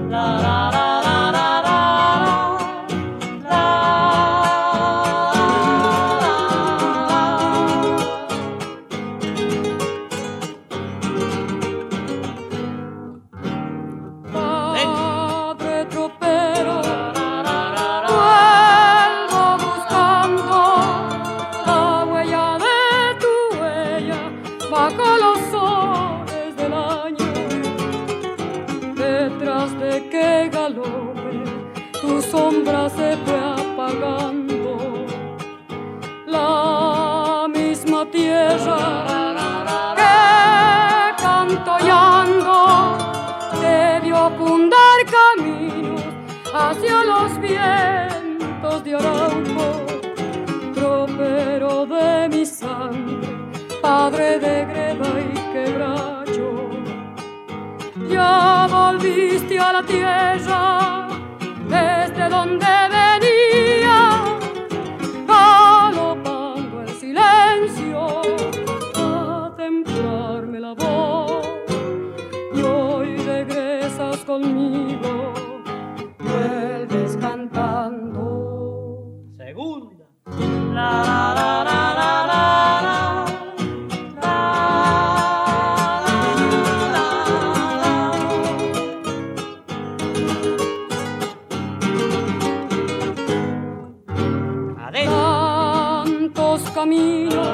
Hacia los vientos de Arauco, tropero de mi sangre, padre de greda y quebracho. Ya volviste a la tierra desde donde venía, galopando el silencio a templarme la voz, y hoy regresas conmigo. Vuelves cantando. Segunda. La la la la la la la. Tantos caminos,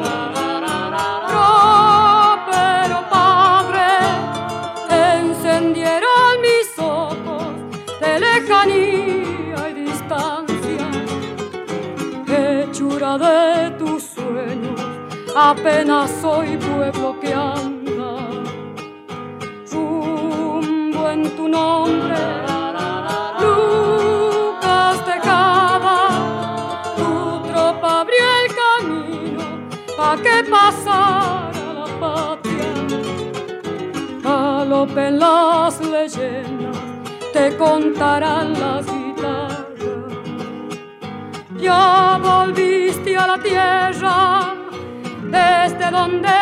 tropero padre, encendieron mis ojos de lejanía y distancia, hechura de tus sueños, apenas soy pueblo que anda, rumbo en tu nombre, Lucas Tejada, tu tropa abrió el camino pa' que pasara la patria, galopen las leyendas, te contarán las guitarras. Ya volviste a la tierra desde donde